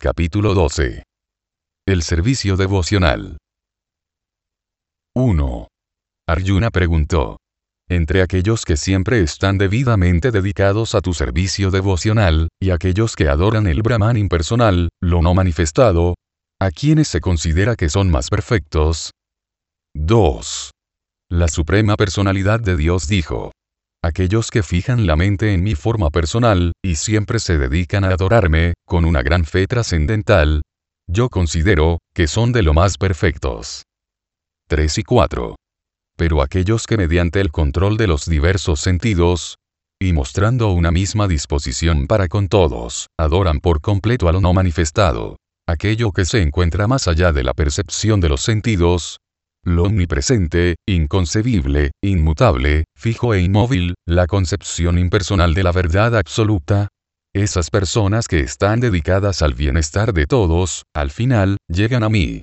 Capítulo 12. El servicio devocional. 1. Arjuna preguntó: entre aquellos que siempre están debidamente dedicados a tu servicio devocional, y aquellos que adoran el Brahman impersonal, lo no manifestado, ¿a quienes se considera que son más perfectos? 2. La Suprema Personalidad de Dios dijo: aquellos que fijan la mente en mi forma personal, y siempre se dedican a adorarme, con una gran fe trascendental, yo considero, que son de lo más perfectos. 3 y 4. Pero aquellos que mediante el control de los diversos sentidos, y mostrando una misma disposición para con todos, adoran por completo a lo no manifestado, aquello que se encuentra más allá de la percepción de los sentidos, lo omnipresente, inconcebible, inmutable, fijo e inmóvil, la concepción impersonal de la verdad absoluta, esas personas que están dedicadas al bienestar de todos, al final, llegan a mí.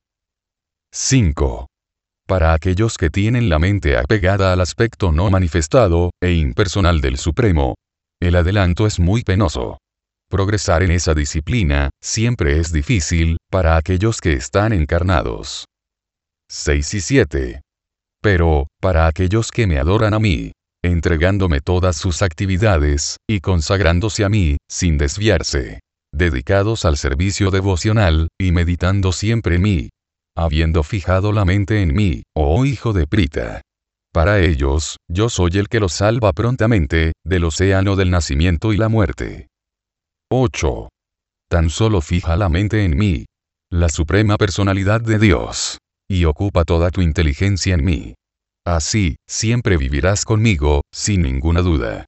5. Para aquellos que tienen la mente apegada al aspecto no manifestado, e impersonal del Supremo, el adelanto es muy penoso. Progresar en esa disciplina, siempre es difícil, para aquellos que están encarnados. 6 y 7. Pero, para aquellos que me adoran a mí, entregándome todas sus actividades, y consagrándose a mí, sin desviarse, dedicados al servicio devocional, y meditando siempre en mí, habiendo fijado la mente en mí, oh hijo de Prita. Para ellos, yo soy el que los salva prontamente, del océano del nacimiento y la muerte. 8. Tan solo fija la mente en mí, la Suprema Personalidad de Dios, y ocupa toda tu inteligencia en mí. Así, siempre vivirás conmigo, sin ninguna duda.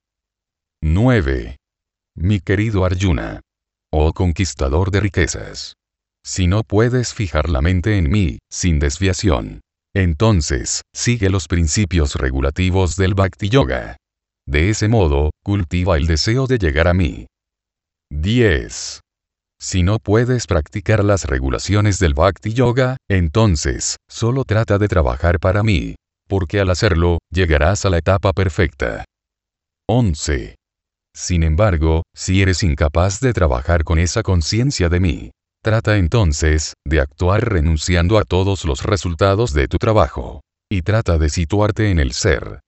9. Mi querido Arjuna. Oh conquistador de riquezas. Si no puedes fijar la mente en mí, sin desviación, entonces, sigue los principios regulativos del Bhakti Yoga. De ese modo, cultiva el deseo de llegar a mí. 10. Si no puedes practicar las regulaciones del Bhakti Yoga, entonces, solo trata de trabajar para mí, porque al hacerlo, llegarás a la etapa perfecta. 11. Sin embargo, si eres incapaz de trabajar con esa conciencia de mí, trata entonces, de actuar renunciando a todos los resultados de tu trabajo, y trata de situarte en el ser.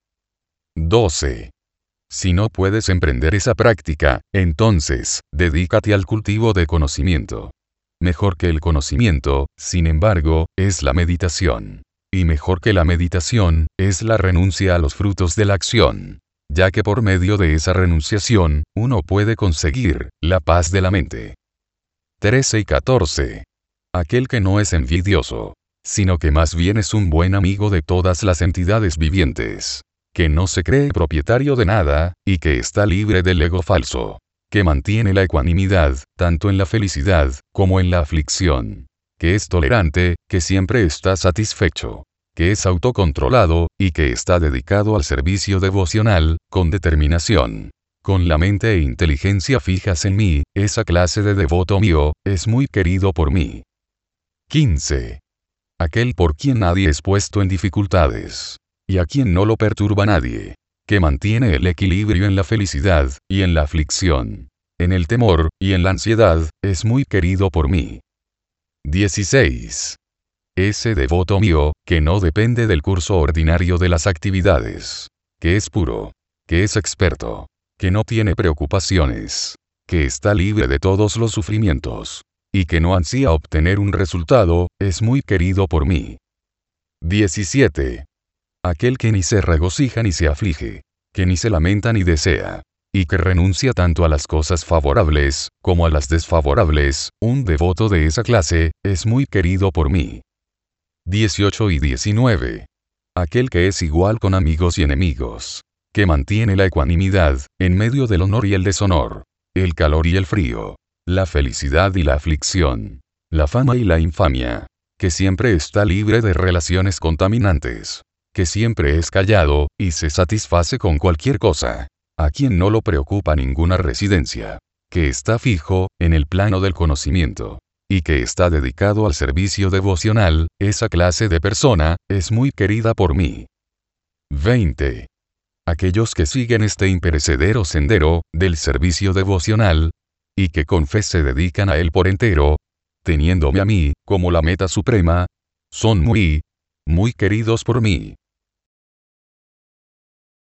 12. Si no puedes emprender esa práctica, entonces, dedícate al cultivo de conocimiento. Mejor que el conocimiento, sin embargo, es la meditación. Y mejor que la meditación, es la renuncia a los frutos de la acción, ya que por medio de esa renunciación, uno puede conseguir la paz de la mente. 13 y 14. Aquel que no es envidioso, sino que más bien es un buen amigo de todas las entidades vivientes, que no se cree propietario de nada, y que está libre del ego falso, que mantiene la ecuanimidad, tanto en la felicidad, como en la aflicción, que es tolerante, que siempre está satisfecho, que es autocontrolado, y que está dedicado al servicio devocional, con determinación. Con la mente e inteligencia fijas en mí, esa clase de devoto mío, es muy querido por mí. 15. Aquel por quien nadie es puesto en dificultades, y a quien no lo perturba nadie, que mantiene el equilibrio en la felicidad, y en la aflicción, en el temor, y en la ansiedad, es muy querido por mí. 16. Ese devoto mío, que no depende del curso ordinario de las actividades, que es puro, que es experto, que no tiene preocupaciones, que está libre de todos los sufrimientos, y que no ansía obtener un resultado, es muy querido por mí. 17. Aquel que ni se regocija ni se aflige, que ni se lamenta ni desea, y que renuncia tanto a las cosas favorables, como a las desfavorables, un devoto de esa clase, es muy querido por mí. 18 y 19. Aquel que es igual con amigos y enemigos, que mantiene la ecuanimidad, en medio del honor y el deshonor, el calor y el frío, la felicidad y la aflicción, la fama y la infamia, que siempre está libre de relaciones contaminantes, que siempre es callado, y se satisface con cualquier cosa, a quien no lo preocupa ninguna residencia, que está fijo, en el plano del conocimiento, y que está dedicado al servicio devocional, esa clase de persona, es muy querida por mí. 20. Aquellos que siguen este imperecedero sendero, del servicio devocional, y que con fe se dedican a él por entero, teniéndome a mí, como la meta suprema, son muy queridos por mí.